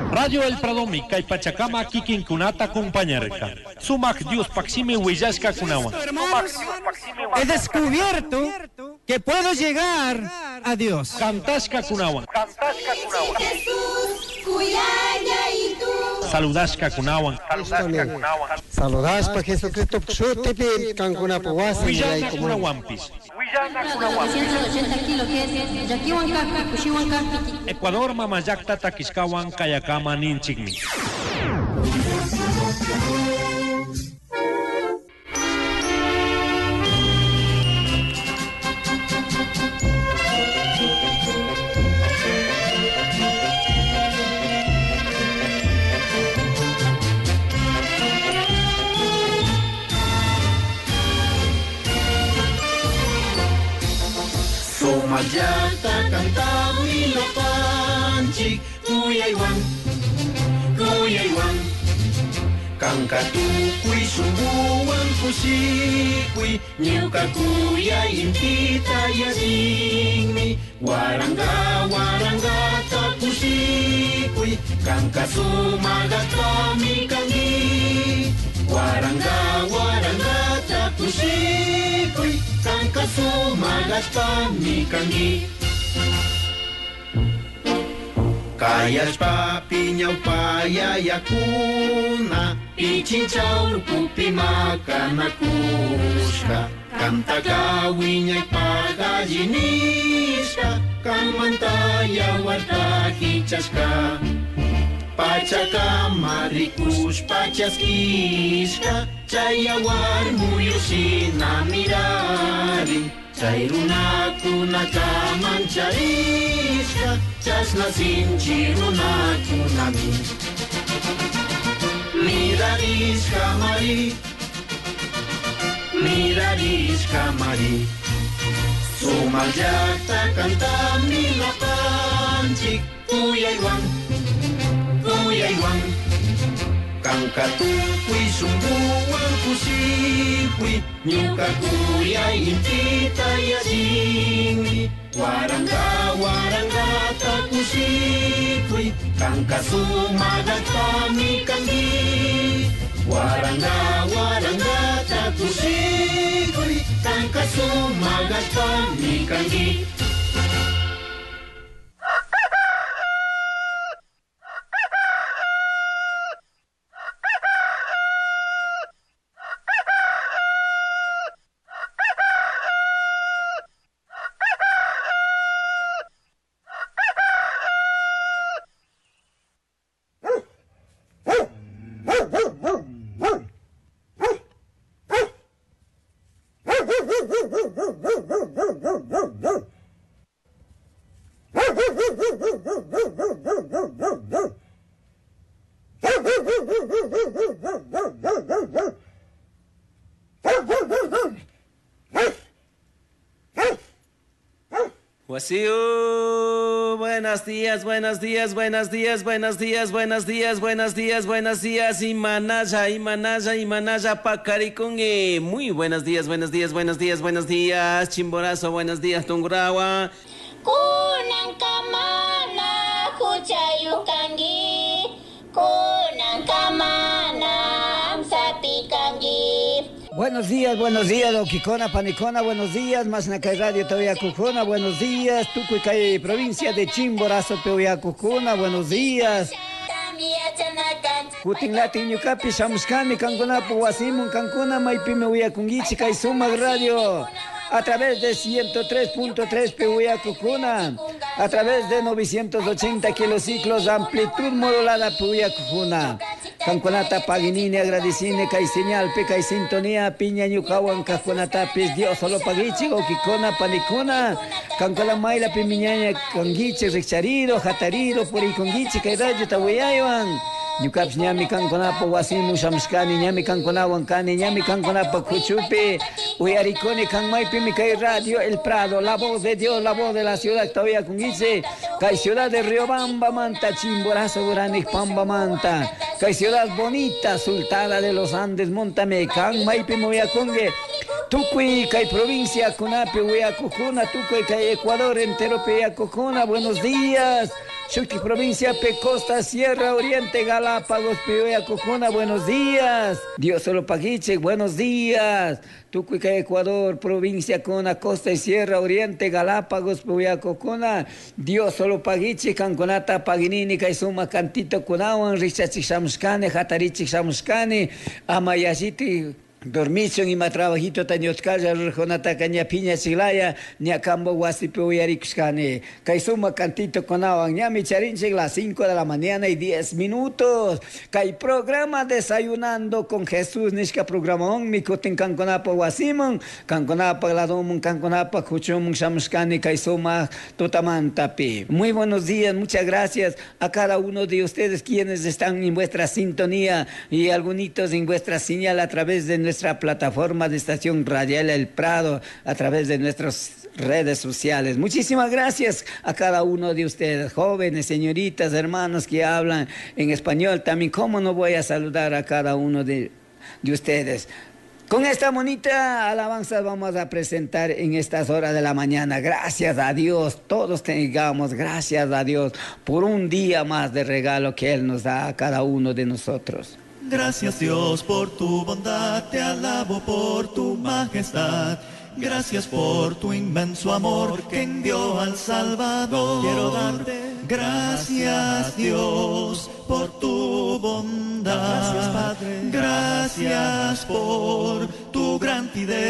Radio El Pradomi, kay Pachacama kikinkunata acompañarka. Sumak Dios paksimi huillashka kunawan. He descubierto que puedo llegar a Dios. Kantashka kunawan. Jesús, kuyaya y tú. Saludashka kunawan. Saludashpa Jesucristo pshutepi kankuna wasi Huillana kunawampis. 180 kilos que es Yaquihuancapi, Cuxihuancapi. Ecuador mamayakta takishkawan kayakama ninchikmi. Somayata cantaba y lo panchi, cuyaywan, kankatu kui sumbuan kusikui, nyuka kuya impita yasingmi, waranga takusikui, kanka sumagata mikangi, waranga takusikui, kanka sumagata mikangi. Kayashpa piñaupa yayakuna, pichinchaw lupupi makanakushka, kantaka wiñaypa gallinishka, kamanta yawarta hichashka, pachakama rikushpa chaskishka, chay yawar muyushina mirarin. Chay runakunaka mancharishka, chasna sinchi runakunami. Mirarishka mari. Sumayakta kantami lapanchik, kuyaywan. Kankatukuy sumbuan kusikui, nyuka kuya impita yasingmi, waranga takusikui, kanka sumagata mikangi, waranga takusikui, kanka sumagata mikangi. Guasiu, buenos días, Imanaya, Pacaricongue. Muy buenos días, Chimborazo, buenos días, Tungurahua. Kunankamana, Huchayukangi, Kunankamana, Amsapikangi. Buenos días, Oquicona, Panicona, buenos días, Masnacay Radio Teoyacucuna, buenos días, Tucuicay, provincia de Chimborazo, Teoyacucuna, buenos días. Putinlati, Ñucapi, Shamuskani, Cancunapo, Guasimun, Cancuna, Maipime, Uyacungichi, Kaisumag Radio. A través de 103.3 Pehuyacucuna, a través de 980 kilociclos, amplitud modulada Pehuyacucuna. Cancunata Paginini, agradecine, Kai señal, Peca y sintonía, Piña, Ñucahuan, Cancunatapis, Dios, solo Pagichi, Oquicona, Panicuna, Cancula Maila, Pimiñaña, Conguichi, Richarido, Jatarido, Puriconguichi, Kairayo, Tahuayayuan. Ñucaps ñami canconapo Guasimu Shamskani, ñami canconahuancani, ñami canconapa Cuchupi, Uyariconi, Canmaipi, Micay Radio, El Prado, la voz de Dios, la voz de la ciudad, todavía con Guise, Cay ciudad de Riobamba, Manta, Chimborazo, Duranic, Pamba, Manta, Cay ciudad bonita, Sultana de los Andes, Montame, Canmaipi, Moyacongue, Tucuy, Cay provincia, Cunape, Huyacucuna, Tucuy, Cay Ecuador, entero, Peyacucuna, buenos días. Shukti provincia, Pecosta, Sierra Oriente, Galápagos, Piuyacucuna, buenos días. Dios solo paguiche, buenos días. Tucuica, Ecuador, provincia Cona, Costa y Sierra Oriente, Galápagos, Piuyacucuna. Dios solo paguiche, Canconata, Paginini, Kaisuma, Cantito, Kunawan, Richachi, Shamskane, Hatarichi, Shamskane, Amayashiti. Dormición y más trabajito tañotkaya rejonata caña piña chilaya ni a cambo guasipe uyarixcane. Kaisuma cantito con awan ñami charinche las 5 de la mañana y 10 minutos. Kai programa desayunando con Jesús nishka programón mi coten canconapa guasimon canconapa gladomon canconapa cuchumon shamskane kaisuma totamantapi. Muy buenos días, muchas gracias a cada uno de ustedes quienes están en vuestra sintonía y algunos en vuestra señal a través de nuestra plataforma de estación radial El Prado, a través de nuestras redes sociales. Muchísimas gracias a cada uno de ustedes, jóvenes, señoritas, hermanos que hablan en español. También, ¿cómo no voy a saludar a cada uno de ustedes? Con esta bonita alabanza vamos a presentar en estas horas de la mañana. Gracias a Dios, todos tengamos gracias a Dios por un día más de regalo que Él nos da a cada uno de nosotros. Gracias Dios por tu bondad, te alabo por tu majestad. Gracias por tu inmenso amor que envió al Salvador. Quiero darte gracias Dios por tu bondad. Gracias Padre. Gracias por tu gran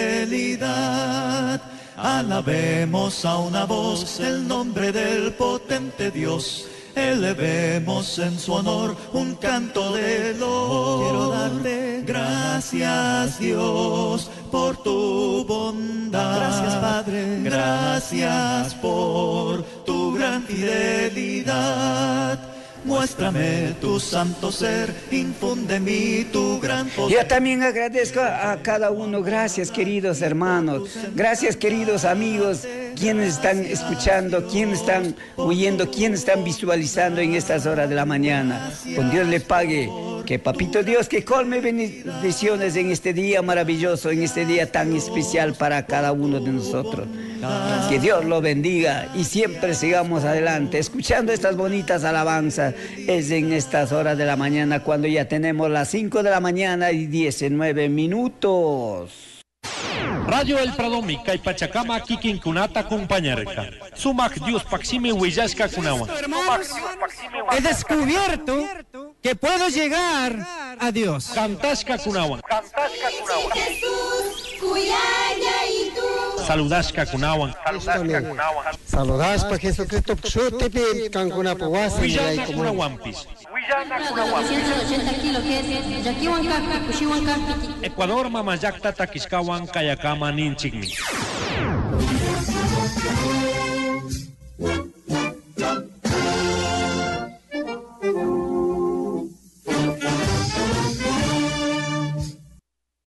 fidelidad. Alabemos a una voz el nombre del potente Dios. Elevemos en su honor un canto de loor. Quiero darte gracias Dios por tu bondad. Gracias Padre. Gracias por tu gran fidelidad. Muéstrame tu santo ser, infunde en mí tu gran poder. Yo también agradezco a cada uno, gracias queridos hermanos, gracias queridos amigos, quienes están escuchando, quienes están oyendo, quienes están visualizando en estas horas de la mañana. Con Dios le pague, que Papito Dios que colme bendiciones en este día maravilloso, en este día tan especial para cada uno de nosotros. Que Dios lo bendiga y siempre sigamos adelante, escuchando estas bonitas alabanzas. Es en estas horas de la mañana cuando ya tenemos las 5 de la mañana y 19 minutos. Radio El Prado Mica y Pachacama Kikincunata Compañerca. Sumac Dios Paxime Huillasca Cunawan. He descubierto que puedo llegar a Dios. Cantasca Cunawan. Jesús, Cuyaya y tú. Saludasca Cunawan. Saludas para Jesucristo, Pxutepi, Cancuna Puasi, Huillasca Cunawampis. 980 kilos que es Yaquihuanca, Cushihuanca, Ecuador Mamayacta Taquiscawan Kayakama Ninchigmi.